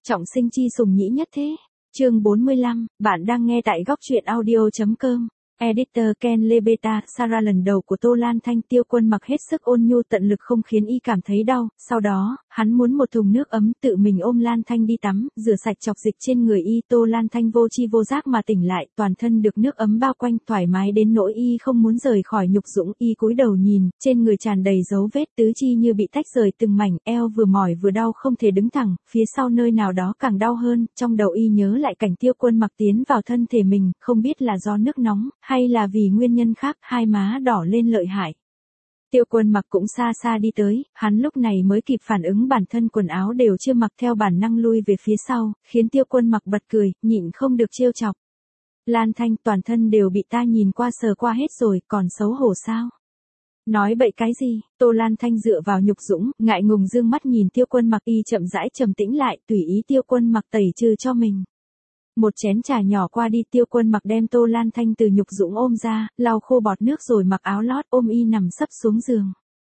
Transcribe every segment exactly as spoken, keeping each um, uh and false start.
Trọng sinh chi sùng nhĩ nhất thế. Chương bốn mươi lăm, bạn đang nghe tại góc truyện audio.com. Editor Ken Lebeta, Sarah lần đầu của Tô Lan Thanh. Tiêu Quân mặc hết sức ôn nhu tận lực không khiến y cảm thấy đau, sau đó, hắn muốn một thùng nước ấm tự mình ôm Lan Thanh đi tắm, rửa sạch chọc dịch trên người y. Tô Lan Thanh vô chi vô giác mà tỉnh lại, toàn thân được nước ấm bao quanh thoải mái đến nỗi y không muốn rời khỏi nhục dũng. Y cúi đầu nhìn, trên người tràn đầy dấu vết, tứ chi như bị tách rời từng mảnh, eo vừa mỏi vừa đau không thể đứng thẳng, phía sau nơi nào đó càng đau hơn. Trong đầu y nhớ lại cảnh Tiêu Quân mặc tiến vào thân thể mình, không biết là do nước nóng hay là vì nguyên nhân khác, hai má đỏ lên lợi hại. Tiêu Quân mặc cũng xa xa đi tới, hắn lúc này mới kịp phản ứng bản thân quần áo đều chưa mặc, theo bản năng lui về phía sau, khiến Tiêu Quân mặc bật cười, nhịn không được trêu chọc. Lan Thanh, toàn thân đều bị ta nhìn qua sờ qua hết rồi, còn xấu hổ sao? Nói bậy cái gì? Tô Lan Thanh dựa vào nhục dũng, ngại ngùng dương mắt nhìn Tiêu Quân mặc. Y chậm rãi trầm tĩnh lại, tùy ý Tiêu Quân mặc tẩy trừ cho mình. Một chén trà nhỏ qua đi, Tiêu Quân mặc đem Tô Lan Thanh từ nhục dũng ôm ra, lau khô bọt nước rồi mặc áo lót ôm y nằm sấp xuống giường.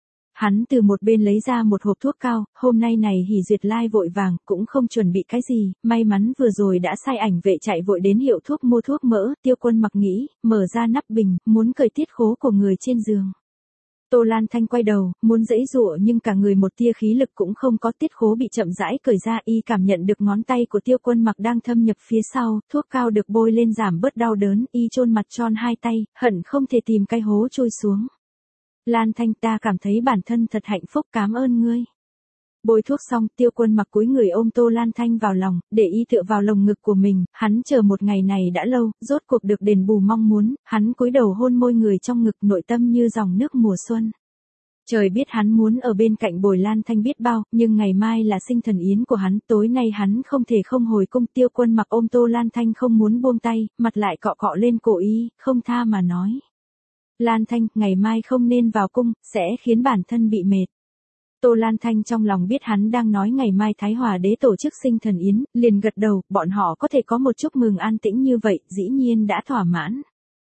Hắn từ một bên lấy ra một hộp thuốc cao, hôm nay này Hỉ Duyệt Lai vội vàng, cũng không chuẩn bị cái gì, may mắn vừa rồi đã sai ảnh vệ chạy vội đến hiệu thuốc mua thuốc mỡ. Tiêu Quân mặc nghĩ, mở ra nắp bình, muốn cởi tiết khố của người trên giường. Tô Lan Thanh quay đầu, muốn giãy giụa nhưng cả người một tia khí lực cũng không có, tiết khố bị chậm rãi cởi ra. Y cảm nhận được ngón tay của Tiêu Quân mặc đang thâm nhập phía sau, thuốc cao được bôi lên giảm bớt đau đớn. Y chôn mặt tròn hai tay, hận không thể tìm cái hố chui xuống. Lan Thanh, ta cảm thấy bản thân thật hạnh phúc, cảm ơn ngươi. Bôi thuốc xong, Tiêu Quân mặc cúi người ôm Tô Lan Thanh vào lòng, để y tựa vào lồng ngực của mình. Hắn chờ một ngày này đã lâu, rốt cuộc được đền bù mong muốn. Hắn cúi đầu hôn môi người trong ngực, nội tâm như dòng nước mùa xuân. Trời biết hắn muốn ở bên cạnh bồi Lan Thanh biết bao, nhưng ngày mai là sinh thần yến của hắn, tối nay hắn không thể không hồi cung. Tiêu Quân mặc ôm Tô Lan Thanh không muốn buông tay, mặt lại cọ cọ lên cổ y, không tha mà nói. Lan Thanh, ngày mai không nên vào cung, sẽ khiến bản thân bị mệt. Tô Lan Thanh trong lòng biết hắn đang nói ngày mai Thái Hòa đế tổ chức sinh thần yến, liền gật đầu, bọn họ có thể có một chúc mừng an tĩnh như vậy, dĩ nhiên đã thỏa mãn.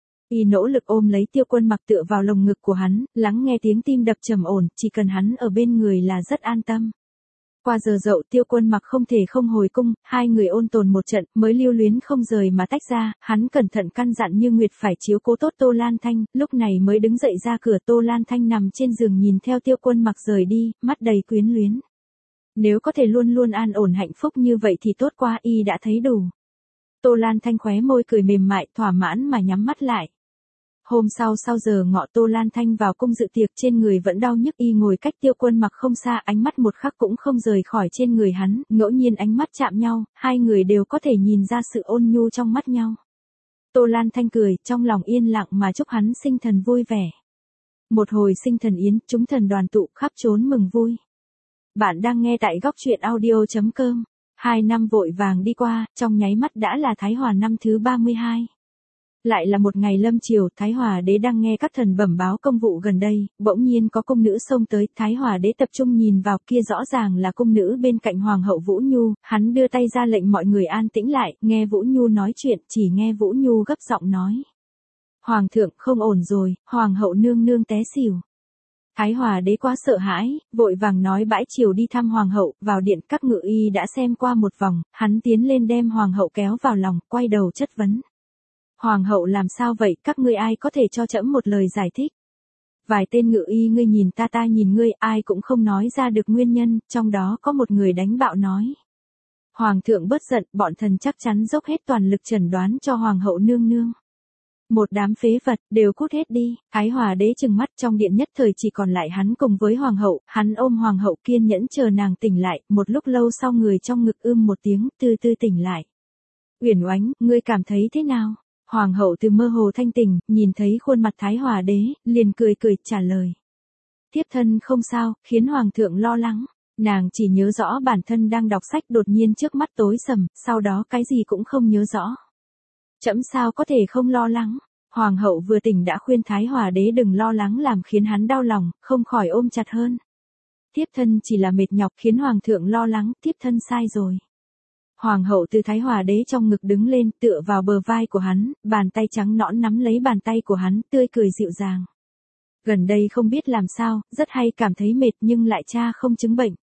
Y nỗ lực ôm lấy Tiêu Quân mặc tựa vào lồng ngực của hắn, lắng nghe tiếng tim đập trầm ổn, chỉ cần hắn ở bên người là rất an tâm. Qua giờ dậu, Tiêu Quân mặc không thể không hồi cung, hai người ôn tồn một trận, mới lưu luyến không rời mà tách ra. Hắn cẩn thận căn dặn Như Nguyệt phải chiếu cố tốt Tô Lan Thanh, lúc này mới đứng dậy ra cửa. Tô Lan Thanh nằm trên giường nhìn theo Tiêu Quân mặc rời đi, mắt đầy quyến luyến. Nếu có thể luôn luôn an ổn hạnh phúc như vậy thì tốt quá, y đã thấy đủ. Tô Lan Thanh khóe môi cười mềm mại, thỏa mãn mà nhắm mắt lại. Hôm sau sau giờ ngọ, Tô Lan Thanh vào cung dự tiệc, trên người vẫn đau nhức. Y ngồi cách Tiêu Quân mặc không xa, ánh mắt một khắc cũng không rời khỏi trên người hắn, ngẫu nhiên ánh mắt chạm nhau, hai người đều có thể nhìn ra sự ôn nhu trong mắt nhau. Tô Lan Thanh cười, trong lòng yên lặng mà chúc hắn sinh thần vui vẻ. Một hồi sinh thần yến, chúng thần đoàn tụ khắp trốn mừng vui. Bạn đang nghe tại góc truyện audio.com. Hai năm vội vàng đi qua, trong nháy mắt đã là Thái Hòa năm thứ ba mươi hai. Lại là một ngày lâm chiều, Thái Hòa đế đang nghe các thần bẩm báo công vụ gần đây, bỗng nhiên có cung nữ xông tới. Thái Hòa đế tập trung nhìn vào, kia rõ ràng là cung nữ bên cạnh Hoàng hậu Vũ Nhu. Hắn đưa tay ra lệnh mọi người an tĩnh lại, nghe Vũ Nhu nói chuyện, chỉ nghe Vũ Nhu gấp giọng nói. Hoàng thượng, không ổn rồi, Hoàng hậu nương nương té xỉu. Thái Hòa đế quá sợ hãi, vội vàng nói bãi chiều đi thăm Hoàng hậu. Vào điện, các ngự y đã xem qua một vòng, hắn tiến lên đem Hoàng hậu kéo vào lòng, quay đầu chất vấn. Hoàng hậu làm sao vậy, các ngươi ai có thể cho trẫm một lời giải thích? Vài tên ngự y ngươi nhìn ta ta nhìn ngươi, ai cũng không nói ra được nguyên nhân, trong đó có một người đánh bạo nói. Hoàng thượng bớt giận, bọn thần chắc chắn dốc hết toàn lực chẩn đoán cho Hoàng hậu nương nương. Một đám phế vật, đều cút hết đi. Thái Hòa đế trừng mắt, trong điện nhất thời chỉ còn lại hắn cùng với Hoàng hậu. Hắn ôm Hoàng hậu kiên nhẫn chờ nàng tỉnh lại, một lúc lâu sau người trong ngực ưm một tiếng, từ từ tỉnh lại. Uyển Oánh, ngươi cảm thấy thế nào? Hoàng hậu từ mơ hồ thanh tỉnh, nhìn thấy khuôn mặt Thái Hòa đế, liền cười cười trả lời. Thiếp thân không sao, khiến Hoàng thượng lo lắng. Nàng chỉ nhớ rõ bản thân đang đọc sách, đột nhiên trước mắt tối sầm, sau đó cái gì cũng không nhớ rõ. Trẫm sao có thể không lo lắng? Hoàng hậu vừa tỉnh đã khuyên Thái Hòa đế đừng lo lắng, làm khiến hắn đau lòng, không khỏi ôm chặt hơn. Thiếp thân chỉ là mệt nhọc khiến Hoàng thượng lo lắng, thiếp thân sai rồi. Hoàng hậu từ Thái Hòa đế trong ngực đứng lên, tựa vào bờ vai của hắn, bàn tay trắng nõn nắm lấy bàn tay của hắn, tươi cười dịu dàng. Gần đây không biết làm sao, rất hay cảm thấy mệt nhưng lại cha không chứng bệnh.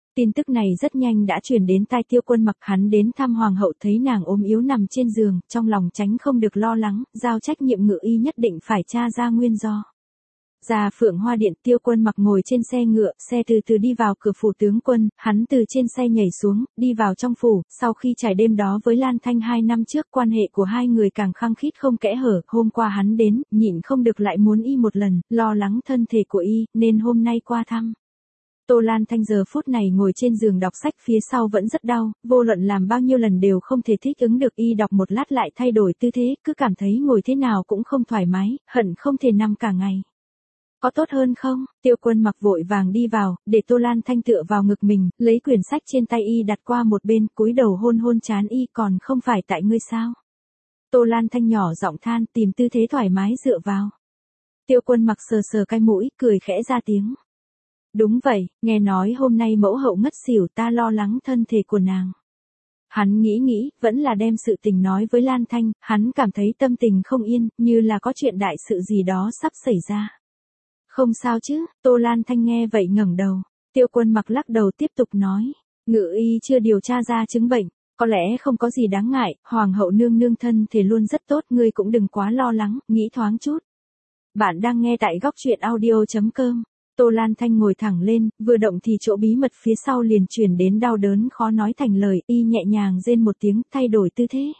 Tin tức này rất nhanh đã truyền đến tai Tiêu Quân Mặc, hắn đến thăm hoàng hậu thấy nàng ốm yếu nằm trên giường, trong lòng tránh không được lo lắng, giao trách nhiệm ngự y nhất định phải tra ra nguyên do. Ra Phượng Hoa Điện, Tiêu Quân Mặc ngồi trên xe ngựa, xe từ từ đi vào cửa phủ tướng quân, hắn từ trên xe nhảy xuống, đi vào trong phủ, sau khi trải đêm đó với Lan Thanh hai năm trước, quan hệ của hai người càng khăng khít không kẽ hở, hôm qua hắn đến, nhịn không được lại muốn y một lần, lo lắng thân thể của y, nên hôm nay qua thăm. Tô Lan Thanh giờ phút này ngồi trên giường đọc sách, phía sau vẫn rất đau, vô luận làm bao nhiêu lần đều không thể thích ứng được, y đọc một lát lại thay đổi tư thế, cứ cảm thấy ngồi thế nào cũng không thoải mái, hận không thể nằm cả ngày. Có tốt hơn không? Tiêu Quân Mặc vội vàng đi vào, để Tô Lan Thanh tựa vào ngực mình, lấy quyển sách trên tay y đặt qua một bên, cúi đầu hôn hôn trán y, còn không phải tại ngươi sao? Tô Lan Thanh nhỏ giọng than, tìm tư thế thoải mái dựa vào. Tiêu Quân Mặc sờ sờ cái mũi, cười khẽ ra tiếng. Đúng vậy, nghe nói hôm nay mẫu hậu ngất xỉu, ta lo lắng thân thể của nàng. Hắn nghĩ nghĩ, vẫn là đem sự tình nói với Lan Thanh, hắn cảm thấy tâm tình không yên, như là có chuyện đại sự gì đó sắp xảy ra. Không sao chứ, Tô Lan Thanh nghe vậy ngẩng đầu. Tiêu Quân Mặc lắc đầu tiếp tục nói, ngự y chưa điều tra ra chứng bệnh, có lẽ không có gì đáng ngại, hoàng hậu nương nương thân thể luôn rất tốt, ngươi cũng đừng quá lo lắng, nghĩ thoáng chút. Bạn đang nghe tại góc truyện audio chấm com. Tô Lan Thanh ngồi thẳng lên, vừa động thì chỗ bí mật phía sau liền truyền đến đau đớn khó nói thành lời, y nhẹ nhàng rên một tiếng, thay đổi tư thế.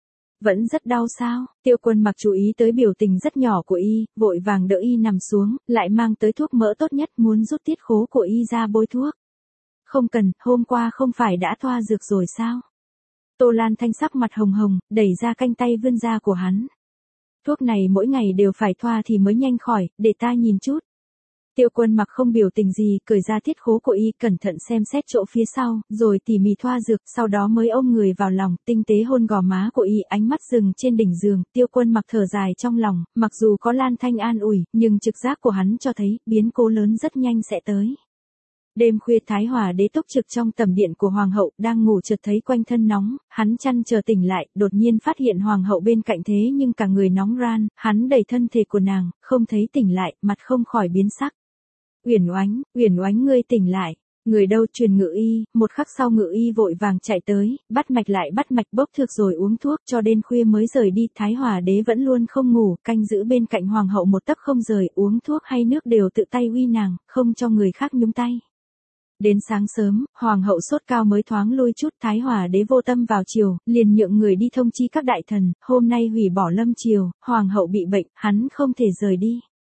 Vẫn rất đau sao? Tiêu Quân Mặc chú ý tới biểu tình rất nhỏ của y, vội vàng đỡ y nằm xuống, lại mang tới thuốc mỡ tốt nhất, muốn rút tiết khố của y ra bôi thuốc. Không cần, hôm qua không phải đã thoa dược rồi sao? Tô Lan Thanh sắc mặt hồng hồng, đẩy ra canh tay vươn ra của hắn. Thuốc này mỗi ngày đều phải thoa thì mới nhanh khỏi, để ta nhìn chút. Tiêu Quân Mặc không biểu tình gì, cởi ra thiết khố của y, cẩn thận xem xét chỗ phía sau, rồi tỉ mỉ thoa dược, sau đó mới ôm người vào lòng, tinh tế hôn gò má của y, ánh mắt dừng trên đỉnh giường. Tiêu Quân Mặc thở dài trong lòng, mặc dù có Lan Thanh an ủi, nhưng trực giác của hắn cho thấy, biến cố lớn rất nhanh sẽ tới. Đêm khuya Thái Hòa đế túc trực trong tẩm điện của hoàng hậu, đang ngủ chợt thấy quanh thân nóng, hắn chăn chờ tỉnh lại, đột nhiên phát hiện hoàng hậu bên cạnh thế nhưng cả người nóng ran, hắn đẩy thân thể của nàng, không thấy tỉnh lại, mặt không khỏi biến sắc. Uyển Oánh, Uyển Oánh ngươi tỉnh lại, người đâu? Truyền ngự y. Một khắc sau ngự y vội vàng chạy tới, bắt mạch lại bắt mạch, bốc thược rồi uống thuốc, cho đến khuya mới rời đi. Thái Hòa đế vẫn luôn không ngủ, canh giữ bên cạnh hoàng hậu một tấc không rời, uống thuốc hay nước đều tự tay uy nàng, không cho người khác nhúng tay. Đến sáng sớm, hoàng hậu sốt cao mới thoáng lui chút. Thái Hòa đế vô tâm vào triều, liền nhượng người đi thông chi các đại thần, hôm nay hủy bỏ lâm triều, hoàng hậu bị bệnh, hắn không thể rời đi.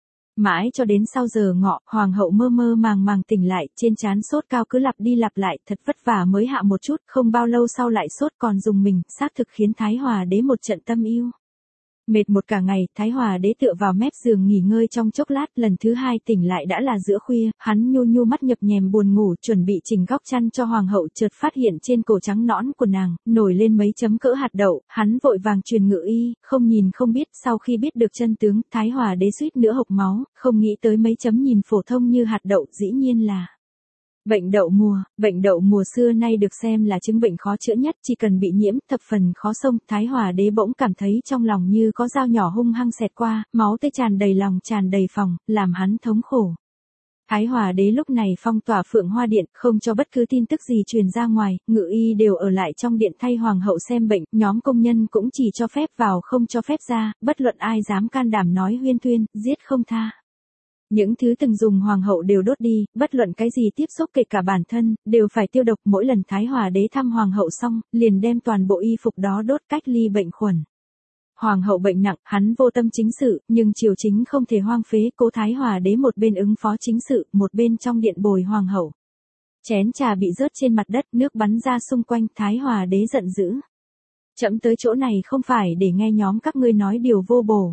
Mãi cho đến sau giờ ngọ, hoàng hậu mơ mơ màng màng tỉnh lại, trên trán sốt cao cứ lặp đi lặp lại, thật vất vả mới hạ một chút, không bao lâu sau lại sốt còn dùng mình, xác thực khiến Thái Hòa đế một trận tâm yêu. Mệt một cả ngày, Thái Hòa đế tựa vào mép giường nghỉ ngơi trong chốc lát, lần thứ hai tỉnh lại đã là giữa khuya, hắn nhu nhu mắt nhập nhèm buồn ngủ, chuẩn bị chỉnh góc chăn cho hoàng hậu, chợt phát hiện trên cổ trắng nõn của nàng, nổi lên mấy chấm cỡ hạt đậu, hắn vội vàng truyền ngự y, không nhìn không biết, sau khi biết được chân tướng, Thái Hòa đế suýt nữa hộc máu, không nghĩ tới mấy chấm nhìn phổ thông như hạt đậu, dĩ nhiên là bệnh đậu mùa. Bệnh đậu mùa xưa nay được xem là chứng bệnh khó chữa nhất, chỉ cần bị nhiễm, thập phần khó xông. Thái Hòa đế bỗng cảm thấy trong lòng như có dao nhỏ hung hăng xẹt qua, máu tê tràn đầy lòng, tràn đầy phòng, làm hắn thống khổ. Thái Hòa đế lúc này phong tỏa Phượng Hoa Điện, không cho bất cứ tin tức gì truyền ra ngoài, ngự y đều ở lại trong điện thay hoàng hậu xem bệnh, nhóm công nhân cũng chỉ cho phép vào không cho phép ra, bất luận ai dám can đảm nói huyên thuyên, giết không tha. Những thứ từng dùng hoàng hậu đều đốt đi, bất luận cái gì tiếp xúc kể cả bản thân, đều phải tiêu độc. Mỗi lần Thái Hòa đế thăm hoàng hậu xong, liền đem toàn bộ y phục đó đốt cách ly bệnh khuẩn. Hoàng hậu bệnh nặng, hắn vô tâm chính sự, nhưng triều chính không thể hoang phế, cố Thái Hòa đế một bên ứng phó chính sự, một bên trong điện bồi hoàng hậu. Chén trà bị rớt trên mặt đất, nước bắn ra xung quanh, Thái Hòa đế giận dữ. Chậm tới chỗ này không phải để nghe nhóm các ngươi nói điều vô bổ.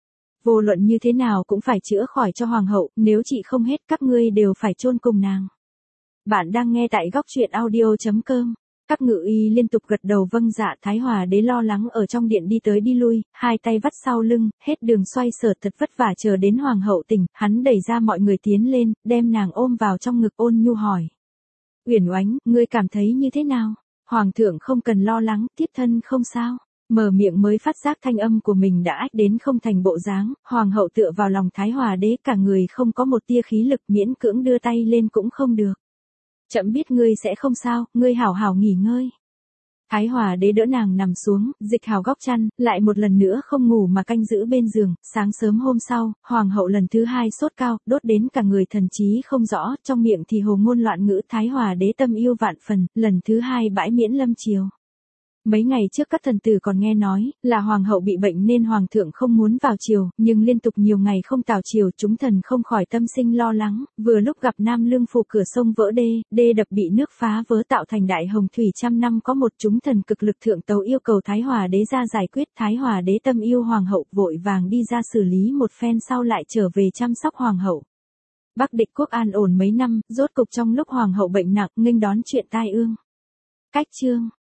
Vô luận như thế nào cũng phải chữa khỏi cho hoàng hậu, nếu trị không hết các ngươi đều phải chôn cùng nàng. Bạn đang nghe tại góc truyện audio chấm com. Các ngự y liên tục gật đầu vâng dạ. Thái Hòa đế lo lắng ở trong điện đi tới đi lui, hai tay vắt sau lưng, hết đường xoay sở, thật vất vả chờ đến hoàng hậu tỉnh, hắn đẩy ra mọi người tiến lên, đem nàng ôm vào trong ngực, ôn nhu hỏi. Uyển Oánh, ngươi cảm thấy như thế nào? Hoàng thượng không cần lo lắng, thiếp thân không sao. Mở miệng mới phát giác thanh âm của mình đã ách đến không thành bộ dáng, hoàng hậu tựa vào lòng Thái Hòa đế, cả người không có một tia khí lực, miễn cưỡng đưa tay lên cũng không được. Trẫm biết ngươi sẽ không sao, ngươi hảo hảo nghỉ ngơi. Thái Hòa đế đỡ nàng nằm xuống, dịch hào góc chăn, lại một lần nữa không ngủ mà canh giữ bên giường. Sáng sớm hôm sau, hoàng hậu lần thứ hai sốt cao, đốt đến cả người thần trí không rõ, trong miệng thì hồ ngôn loạn ngữ. Thái Hòa đế tâm yêu vạn phần, lần thứ hai bãi miễn lâm triều. Mấy ngày trước các thần tử còn nghe nói, là hoàng hậu bị bệnh nên hoàng thượng không muốn vào triều, nhưng liên tục nhiều ngày không tào triều, chúng thần không khỏi tâm sinh lo lắng. Vừa lúc gặp Nam Lương phủ cửa sông vỡ đê, đê đập bị nước phá vỡ tạo thành đại hồng thủy, trăm năm có một, chúng thần cực lực thượng tấu yêu cầu Thái Hòa đế ra giải quyết. Thái Hòa đế tâm yêu hoàng hậu, vội vàng đi ra xử lý một phen sau lại trở về chăm sóc hoàng hậu. Bắc địch quốc an ổn mấy năm, rốt cục trong lúc hoàng hậu bệnh nặng nghênh đón chuyện tai ương. Cách chương